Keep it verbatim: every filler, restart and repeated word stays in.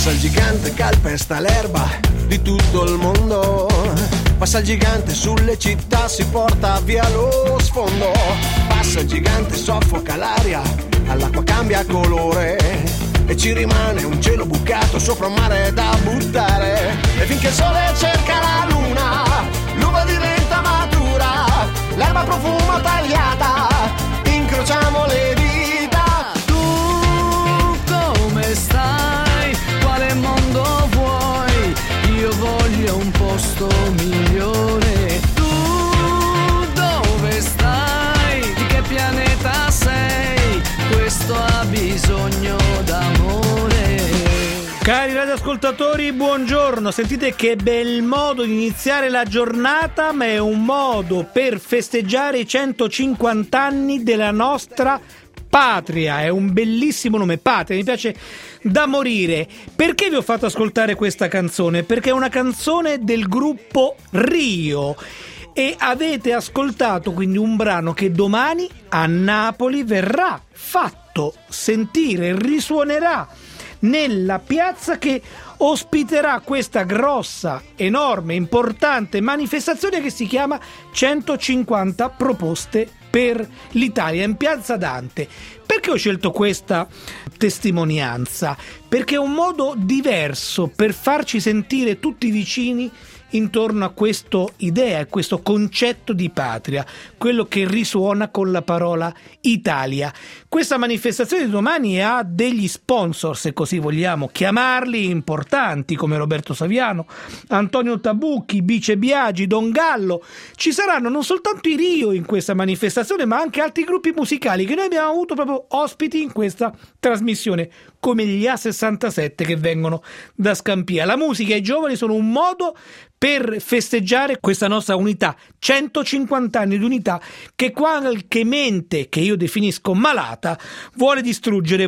Passa il gigante, calpesta l'erba di tutto il mondo. Passa il gigante sulle città, si porta via lo sfondo. Passa il gigante, soffoca l'aria, all'acqua cambia colore e ci rimane un cielo bucato sopra un mare da buttare. E finché il sole cerca la luna, l'uva diventa matura, l'erba profuma tagliata, incrociamo le dita. Tu come stai? Quale mondo vuoi? Io voglio un posto migliore. Tu dove stai? Di che pianeta sei? Questo ha bisogno d'amore. Cari radioascoltatori, buongiorno. Sentite che bel modo di iniziare la giornata, ma è un modo per festeggiare i centocinquanta anni della nostra Patria. È un bellissimo nome, Patria, mi piace da morire. Perché vi ho fatto ascoltare questa canzone? Perché è una canzone del gruppo Rio. E avete ascoltato quindi un brano che domani a Napoli verrà fatto sentire, risuonerà nella piazza che ospiterà questa grossa, enorme, importante manifestazione che si chiama centocinquanta proposte per l'Italia in Piazza Dante. Perché ho scelto questa testimonianza? Perché è un modo diverso per farci sentire tutti vicini intorno a questa idea, a questo concetto di patria, quello che risuona con la parola Italia. Questa manifestazione di domani ha degli sponsor, se così vogliamo chiamarli, importanti, come Roberto Saviano, Antonio Tabucchi, Bice Biagi, Don Gallo. Ci saranno non soltanto i Rio in questa manifestazione, ma anche altri gruppi musicali che noi abbiamo avuto proprio ospiti in questa trasmissione, come gli A sessantasette che vengono da Scampia. La musica e i giovani sono un modo per festeggiare questa nostra unità, centocinquanta anni di unità che qualche mente, che io definisco malata, vuole distruggere.